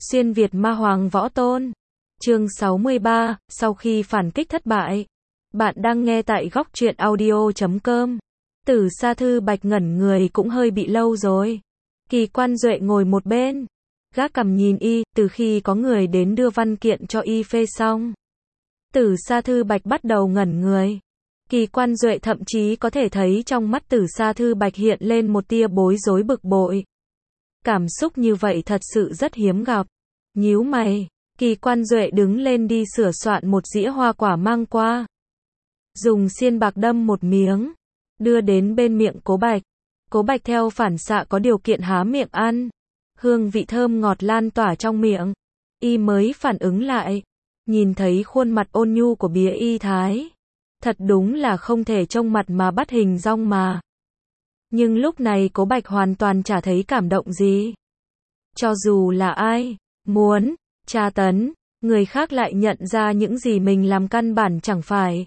Xuyên Việt Ma Hoàng Võ Tôn. Chương 63, sau khi phản kích thất bại. Bạn đang nghe tại góc truyện audio.com. Tử Sa Thư Bạch ngẩn người cũng hơi bị lâu rồi. Kỳ Quan Duệ ngồi một bên, gác cằm nhìn y, từ khi có người đến đưa văn kiện cho y phê xong. Tử Sa Thư Bạch bắt đầu ngẩn người. Kỳ Quan Duệ thậm chí có thể thấy trong mắt Tử Sa Thư Bạch hiện lên một tia bối rối bực bội. Cảm xúc như vậy thật sự rất hiếm gặp. Nhíu mày, Kỳ Quan Duệ đứng lên đi sửa soạn một dĩa hoa quả mang qua. Dùng xiên bạc đâm một miếng, đưa đến bên miệng Cố Bạch. Cố Bạch theo phản xạ có điều kiện há miệng ăn. Hương vị thơm ngọt lan tỏa trong miệng. Y mới phản ứng lại. Nhìn thấy khuôn mặt ôn nhu của Bía Y Thái. Thật đúng là không thể trông mặt mà bắt hình dong mà. Nhưng lúc này Cố Bạch hoàn toàn chả thấy cảm động gì. Cho dù là ai muốn tra tấn người khác lại nhận ra những gì mình làm căn bản chẳng phải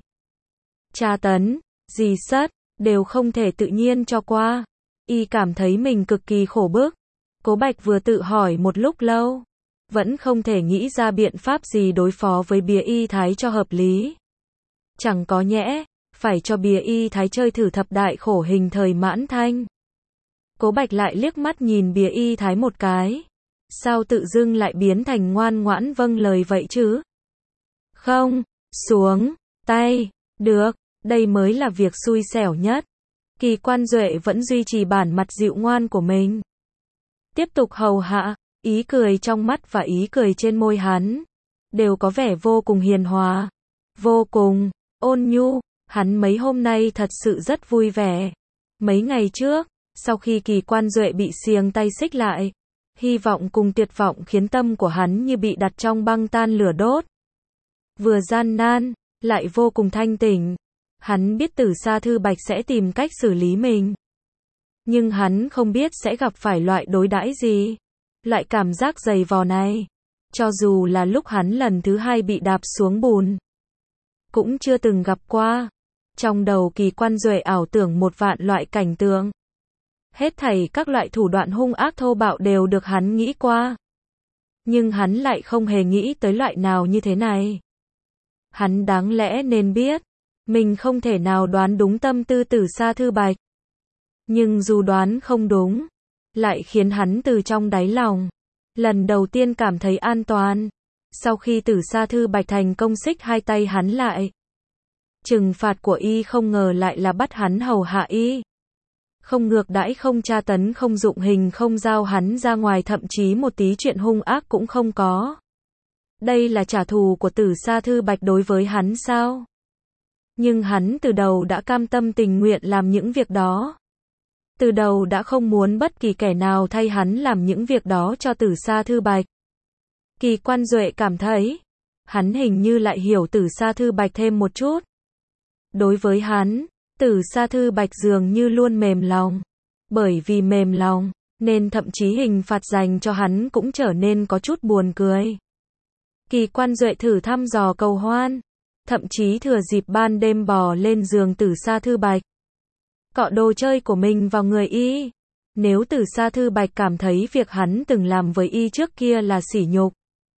tra tấn, gì sất, đều không thể tự nhiên cho qua. Y cảm thấy mình cực kỳ khổ bức. Cố Bạch vừa tự hỏi một lúc lâu, vẫn không thể nghĩ ra biện pháp gì đối phó với Bía Y Thái cho hợp lý. Chẳng có nhẽ phải cho Bía Y Thái chơi thử thập đại khổ hình thời Mãn Thanh. Cố Bạch lại liếc mắt nhìn Bía Y Thái một cái. Sao tự dưng lại biến thành ngoan ngoãn vâng lời vậy chứ? Không, xuống tay, được, đây mới là việc xui xẻo nhất. Kỳ Quan Duệ vẫn duy trì bản mặt dịu ngoan của mình. Tiếp tục hầu hạ, ý cười trong mắt và ý cười trên môi hắn đều có vẻ vô cùng hiền hòa, vô cùng ôn nhu. Hắn mấy hôm nay thật sự rất vui vẻ. Mấy ngày trước, sau khi Kỳ Quan Duệ bị xiềng tay xích lại, hy vọng cùng tuyệt vọng khiến tâm của hắn như bị đặt trong băng tan lửa đốt. Vừa gian nan, lại vô cùng thanh tỉnh. Hắn biết Tử Sa Thư Bạch sẽ tìm cách xử lý mình. Nhưng hắn không biết sẽ gặp phải loại đối đãi gì. Loại cảm giác dày vò này. Cho dù là lúc hắn lần thứ hai bị đạp xuống bùn, cũng chưa từng gặp qua. Trong đầu Kỳ Quan Duệ ảo tưởng một vạn loại cảnh tượng. Hết thảy các loại thủ đoạn hung ác thô bạo đều được hắn nghĩ qua. Nhưng hắn lại không hề nghĩ tới loại nào như thế này. Hắn đáng lẽ nên biết, mình không thể nào đoán đúng tâm tư Tử Sa Thư Bạch. Nhưng dù đoán không đúng, lại khiến hắn từ trong đáy lòng lần đầu tiên cảm thấy an toàn. Sau khi Tử Sa Thư Bạch thành công xích hai tay hắn lại, trừng phạt của y không ngờ lại là bắt hắn hầu hạ y. Không ngược đãi, không tra tấn, không dụng hình, không giao hắn ra ngoài, thậm chí một tí chuyện hung ác cũng không có. Đây là trả thù của Tử Sa Thư Bạch đối với hắn sao? Nhưng hắn từ đầu đã cam tâm tình nguyện làm những việc đó. Từ đầu đã không muốn bất kỳ kẻ nào thay hắn làm những việc đó cho Tử Sa Thư Bạch. Kỳ Quan Duệ cảm thấy, hắn hình như lại hiểu Tử Sa Thư Bạch thêm một chút. Đối với hắn, Tử Sa Thư Bạch dường như luôn mềm lòng. Bởi vì mềm lòng, nên thậm chí hình phạt dành cho hắn cũng trở nên có chút buồn cười. Kỳ Quan Duệ thử thăm dò cầu hoan, thậm chí thừa dịp ban đêm bò lên giường Tử Sa Thư Bạch, cọ đồ chơi của mình vào người y. Nếu Tử Sa Thư Bạch cảm thấy việc hắn từng làm với y trước kia là sỉ nhục,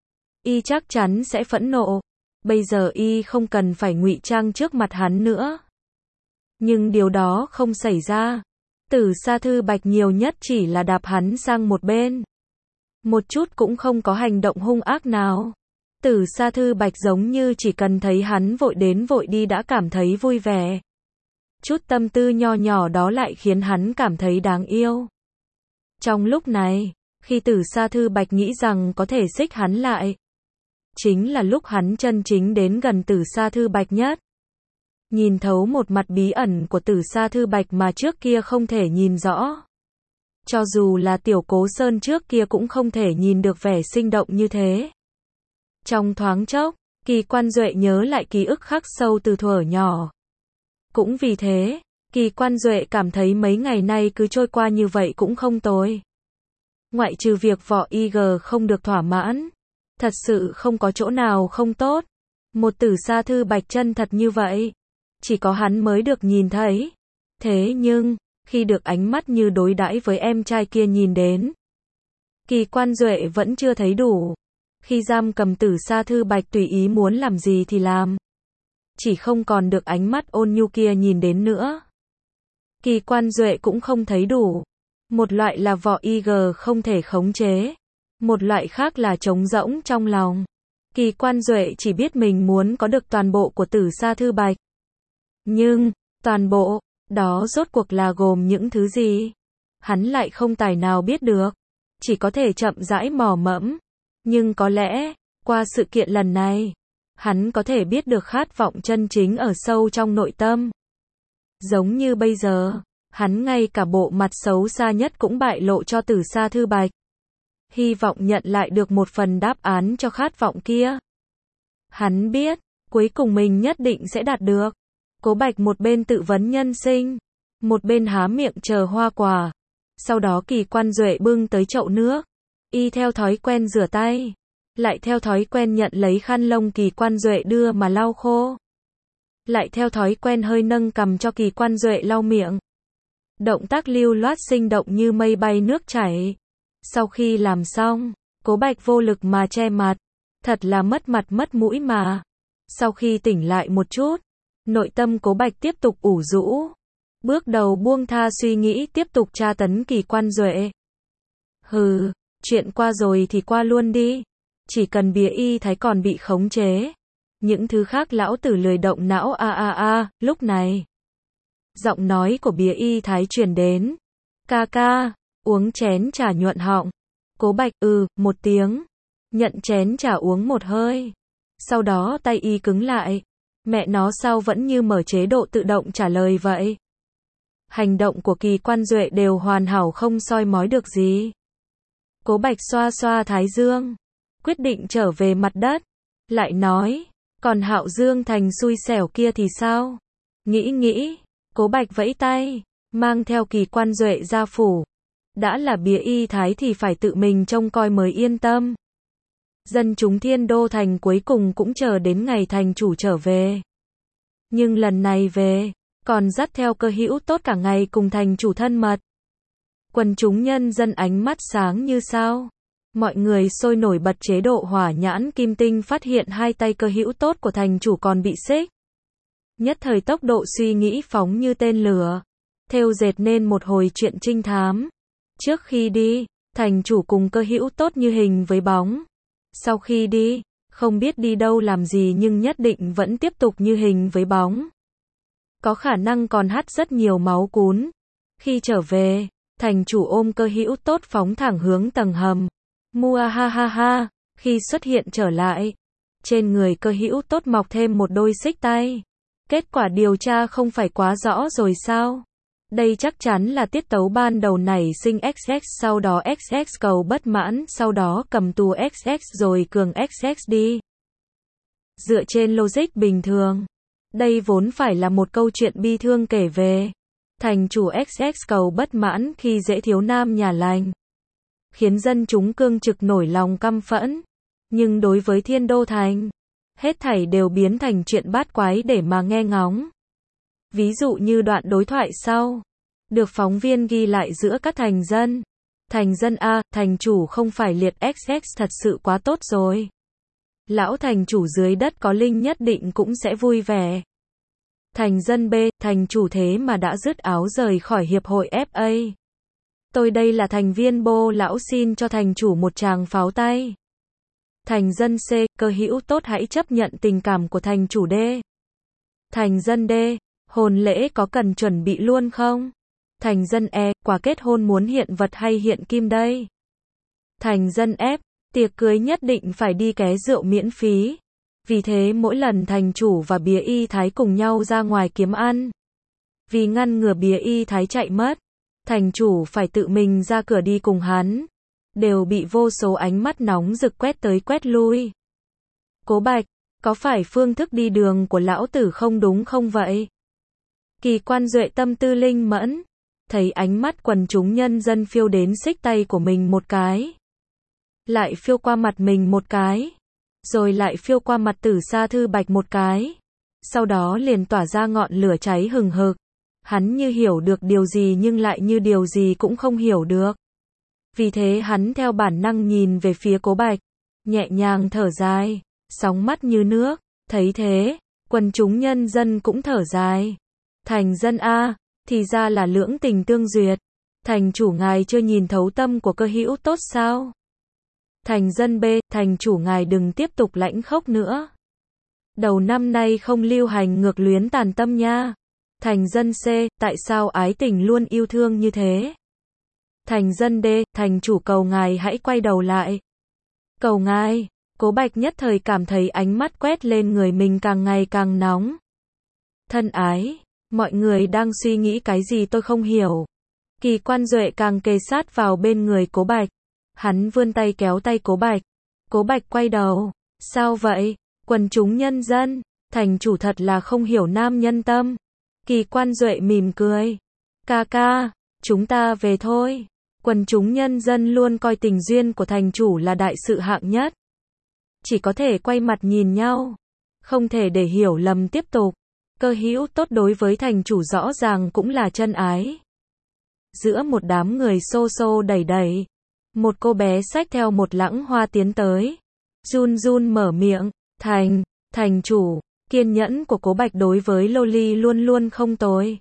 y chắc chắn sẽ phẫn nộ. Bây giờ y không cần phải ngụy trang trước mặt hắn nữa. Nhưng điều đó không xảy ra. Tử Sa Thư Bạch nhiều nhất chỉ là đạp hắn sang một bên. Một chút cũng không có hành động hung ác nào. Tử Sa Thư Bạch giống như chỉ cần thấy hắn vội đến vội đi đã cảm thấy vui vẻ. Chút tâm tư nho nhỏ đó lại khiến hắn cảm thấy đáng yêu. Trong lúc này, khi Tử Sa Thư Bạch nghĩ rằng có thể xích hắn lại, chính là lúc hắn chân chính đến gần Tử Sa Thư Bạch nhất. Nhìn thấu một mặt bí ẩn của Tử Sa Thư Bạch mà trước kia không thể nhìn rõ. Cho dù là Tiểu Cố Sơn trước kia cũng không thể nhìn được vẻ sinh động như thế. Trong thoáng chốc, Kỳ Quan Duệ nhớ lại ký ức khắc sâu từ thuở nhỏ. Cũng vì thế, Kỳ Quan Duệ cảm thấy mấy ngày nay cứ trôi qua như vậy cũng không tồi. Ngoại trừ việc Võ IG không được thỏa mãn, thật sự không có chỗ nào không tốt. Một Tử Sa Thư Bạch chân thật như vậy, chỉ có hắn mới được nhìn thấy. Thế nhưng, khi được ánh mắt như đối đãi với em trai kia nhìn đến, Kỳ Quan Duệ vẫn chưa thấy đủ. Khi giam cầm Tử Sa Thư Bạch tùy ý muốn làm gì thì làm. Chỉ không còn được ánh mắt ôn nhu kia nhìn đến nữa. Kỳ Quan Duệ cũng không thấy đủ. Một loại là vỏ IG không thể khống chế. Một loại khác là trống rỗng trong lòng. Kỳ Quan Duệ chỉ biết mình muốn có được toàn bộ của Tử Sa Thư Bạch. Nhưng, toàn bộ, đó rốt cuộc là gồm những thứ gì? Hắn lại không tài nào biết được. Chỉ có thể chậm rãi mò mẫm. Nhưng có lẽ, qua sự kiện lần này, hắn có thể biết được khát vọng chân chính ở sâu trong nội tâm. Giống như bây giờ, hắn ngay cả bộ mặt xấu xa nhất cũng bại lộ cho Tử Sa Thư Bạch. Hy vọng nhận lại được một phần đáp án cho khát vọng kia. Hắn biết, cuối cùng mình nhất định sẽ đạt được. Cố Bạch một bên tự vấn nhân sinh, một bên há miệng chờ hoa quả. Sau đó Kỳ Quan Duệ bưng tới chậu nước. Y theo thói quen rửa tay. Lại theo thói quen nhận lấy khăn lông Kỳ Quan Duệ đưa mà lau khô. Lại theo thói quen hơi nâng cằm cho Kỳ Quan Duệ lau miệng. Động tác lưu loát sinh động như mây bay nước chảy. Sau khi làm xong, Cố Bạch vô lực mà che mặt. Thật là mất mặt mất mũi mà. Sau khi tỉnh lại một chút, nội tâm Cố Bạch tiếp tục ủ rũ. Bước đầu buông tha suy nghĩ tiếp tục tra tấn Kỳ Quan Duệ. Hừ, chuyện qua rồi thì qua luôn đi. Chỉ cần Bía Y Thái còn bị khống chế. Những thứ khác lão tử lười động não lúc này. Giọng nói của Bía Y Thái truyền đến. Ca ca, uống chén trà nhuận họng. Cố Bạch một tiếng. Nhận chén trà uống một hơi. Sau đó tay y cứng lại. Mẹ nó sao vẫn như mở chế độ tự động trả lời vậy. Hành động của Kỳ Quan Duệ đều hoàn hảo không soi mói được gì. Cố Bạch xoa xoa thái dương. Quyết định trở về mặt đất. Lại nói, còn Hạo Dương Thành xui xẻo kia thì sao? Nghĩ, Cố Bạch vẫy tay, mang theo Kỳ Quan Duệ ra phủ. Đã là Bía Y Thái thì phải tự mình trông coi mới yên tâm. Dân chúng Thiên Đô Thành cuối cùng cũng chờ đến ngày thành chủ trở về. Nhưng lần này về, còn dắt theo cơ hữu tốt cả ngày cùng thành chủ thân mật. Quần chúng nhân dân ánh mắt sáng như sao. Mọi người sôi nổi bật chế độ hỏa nhãn kim tinh phát hiện hai tay cơ hữu tốt của thành chủ còn bị xích. Nhất thời tốc độ suy nghĩ phóng như tên lửa. Thêu dệt nên một hồi chuyện trinh thám. Trước khi đi, thành chủ cùng cơ hữu tốt như hình với bóng. Sau khi đi, không biết đi đâu làm gì nhưng nhất định vẫn tiếp tục như hình với bóng. Có khả năng còn hắt rất nhiều máu cún. Khi trở về, thành chủ ôm cơ hữu tốt phóng thẳng hướng tầng hầm. Muahahaha, khi xuất hiện trở lại, trên người cơ hữu tốt mọc thêm một đôi xích tay. Kết quả điều tra không phải quá rõ rồi sao? Đây chắc chắn là tiết tấu ban đầu nảy sinh XX, sau đó XX cầu bất mãn, sau đó cầm tù XX rồi cường XX đi. Dựa trên logic bình thường, đây vốn phải là một câu chuyện bi thương kể về thành chủ XX cầu bất mãn khi dễ thiếu nam nhà lành, khiến dân chúng cương trực nổi lòng căm phẫn. Nhưng đối với Thiên Đô Thành, hết thảy đều biến thành chuyện bát quái để mà nghe ngóng. Ví dụ như đoạn đối thoại sau, được phóng viên ghi lại giữa các thành dân. Thành dân A, thành chủ không phải liệt XX thật sự quá tốt rồi. Lão thành chủ dưới đất có linh nhất định cũng sẽ vui vẻ. Thành dân B, thành chủ thế mà đã dứt áo rời khỏi hiệp hội FA. Tôi đây là thành viên Bô lão xin cho thành chủ một tràng pháo tay. Thành dân C, cơ hữu tốt hãy chấp nhận tình cảm của thành chủ D. Thành dân D, hôn lễ có cần chuẩn bị luôn không? Thành dân E, quà kết hôn muốn hiện vật hay hiện kim đây? Thành dân F, tiệc cưới nhất định phải đi ké rượu miễn phí. Vì thế mỗi lần thành chủ và Bía Y Thái cùng nhau ra ngoài kiếm ăn. Vì ngăn ngừa Bía Y Thái chạy mất, thành chủ phải tự mình ra cửa đi cùng hắn. Đều bị vô số ánh mắt nóng rực quét tới quét lui. Cố Bạch, có phải phương thức đi đường của lão tử không đúng không vậy? Kỳ Quan Duệ tâm tư linh mẫn, thấy ánh mắt quần chúng nhân dân phiêu đến xích tay của mình một cái. Lại phiêu qua mặt mình một cái. Rồi lại phiêu qua mặt Tử Sa Thư Bạch một cái. Sau đó liền tỏa ra ngọn lửa cháy hừng hực. Hắn như hiểu được điều gì nhưng lại như điều gì cũng không hiểu được. Vì thế hắn theo bản năng nhìn về phía Cố Bạch, nhẹ nhàng thở dài, sóng mắt như nước. Thấy thế, quần chúng nhân dân cũng thở dài. Thành dân A, thì ra là lưỡng tình tương duyệt. Thành chủ ngài chưa nhìn thấu tâm của cơ hữu tốt sao? Thành dân B, thành chủ ngài đừng tiếp tục lãnh khốc nữa. Đầu năm nay không lưu hành ngược luyến tàn tâm nha. Thành dân C, tại sao ái tình luôn yêu thương như thế? Thành dân D, thành chủ cầu ngài hãy quay đầu lại. Cầu ngài. Cố Bạch nhất thời cảm thấy ánh mắt quét lên người mình càng ngày càng nóng. Thân ái, mọi người đang suy nghĩ cái gì tôi không hiểu. Kỳ Quan Duệ càng kề sát vào bên người Cố Bạch. Hắn vươn tay kéo tay Cố Bạch. Cố Bạch quay đầu. Sao vậy? Quần chúng nhân dân, thành chủ thật là không hiểu nam nhân tâm. Kỳ Quan Duệ mỉm cười. Ca ca, chúng ta về thôi. Quần chúng nhân dân luôn coi tình duyên của thành chủ là đại sự hạng nhất. Chỉ có thể quay mặt nhìn nhau. Không thể để hiểu lầm tiếp tục. Cơ hữu tốt đối với thành chủ rõ ràng cũng là chân ái. Giữa một đám người xô xô đẩy đẩy, một cô bé xách theo một lẵng hoa tiến tới. Run run mở miệng, thành chủ, kiên nhẫn của Cố Bạch đối với Loli luôn luôn không tồi.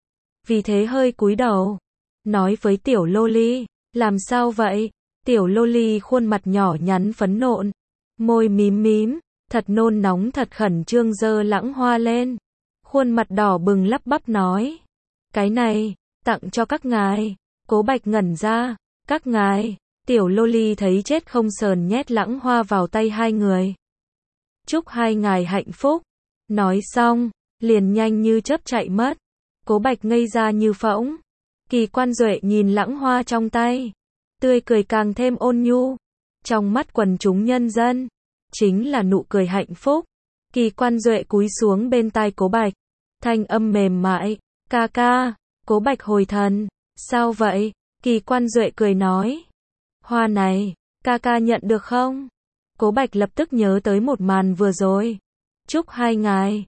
Vì thế hơi cúi đầu, nói với tiểu Loli, làm sao vậy? Tiểu Loli khuôn mặt nhỏ nhắn phấn nộn, môi mím mím, thật nôn nóng thật khẩn trương giơ lẵng hoa lên. Khuôn mặt đỏ bừng lắp bắp nói, cái này, tặng cho các ngài. Cố Bạch ngẩn ra, các ngài. Tiểu Loli thấy chết không sờn nhét lẵng hoa vào tay hai người. Chúc hai ngài hạnh phúc. Nói xong, liền nhanh như chớp chạy mất. Cố Bạch ngây ra như phỗng. Kỳ Quan Duệ nhìn lẵng hoa trong tay, tươi cười càng thêm ôn nhu. Trong mắt quần chúng nhân dân, chính là nụ cười hạnh phúc. Kỳ Quan Duệ cúi xuống bên tai Cố Bạch, thanh âm mềm mại, ca ca. Cố Bạch hồi thần, sao vậy? Kỳ Quan Duệ cười nói, hoa này, ca ca nhận được không? Cố Bạch lập tức nhớ tới một màn vừa rồi. Chúc hai ngài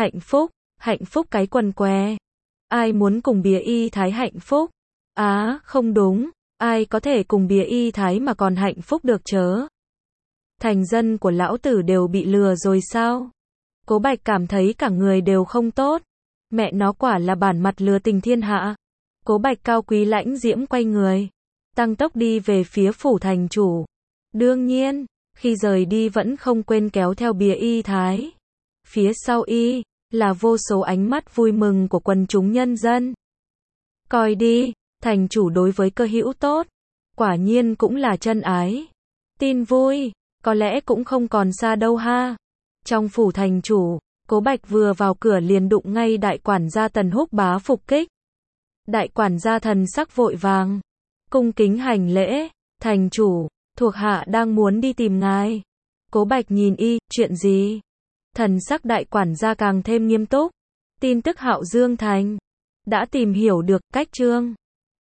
hạnh phúc cái quần què. Ai muốn cùng Bía Y Thái hạnh phúc? Không đúng, ai có thể cùng Bía Y Thái mà còn hạnh phúc được chớ? Thành dân của lão tử đều bị lừa rồi sao? Cố Bạch cảm thấy cả người đều không tốt. Mẹ nó quả là bản mặt lừa tình thiên hạ. Cố Bạch cao quý lãnh diễm quay người, tăng tốc đi về phía phủ thành chủ. Đương nhiên, khi rời đi vẫn không quên kéo theo Bía Y Thái. Phía sau y, là vô số ánh mắt vui mừng của quần chúng nhân dân. Coi đi, thành chủ đối với cơ hữu tốt, quả nhiên cũng là chân ái. Tin vui, có lẽ cũng không còn xa đâu ha. Trong phủ thành chủ, Cố Bạch vừa vào cửa liền đụng ngay đại quản gia Tần Húc Bá phục kích. Đại quản gia thần sắc vội vàng, cung kính hành lễ, thành chủ, thuộc hạ đang muốn đi tìm ngài. Cố Bạch nhìn y, chuyện gì? Thần sắc đại quản gia càng thêm nghiêm túc. Tin tức Hạo Dương Thành đã tìm hiểu được cách Trương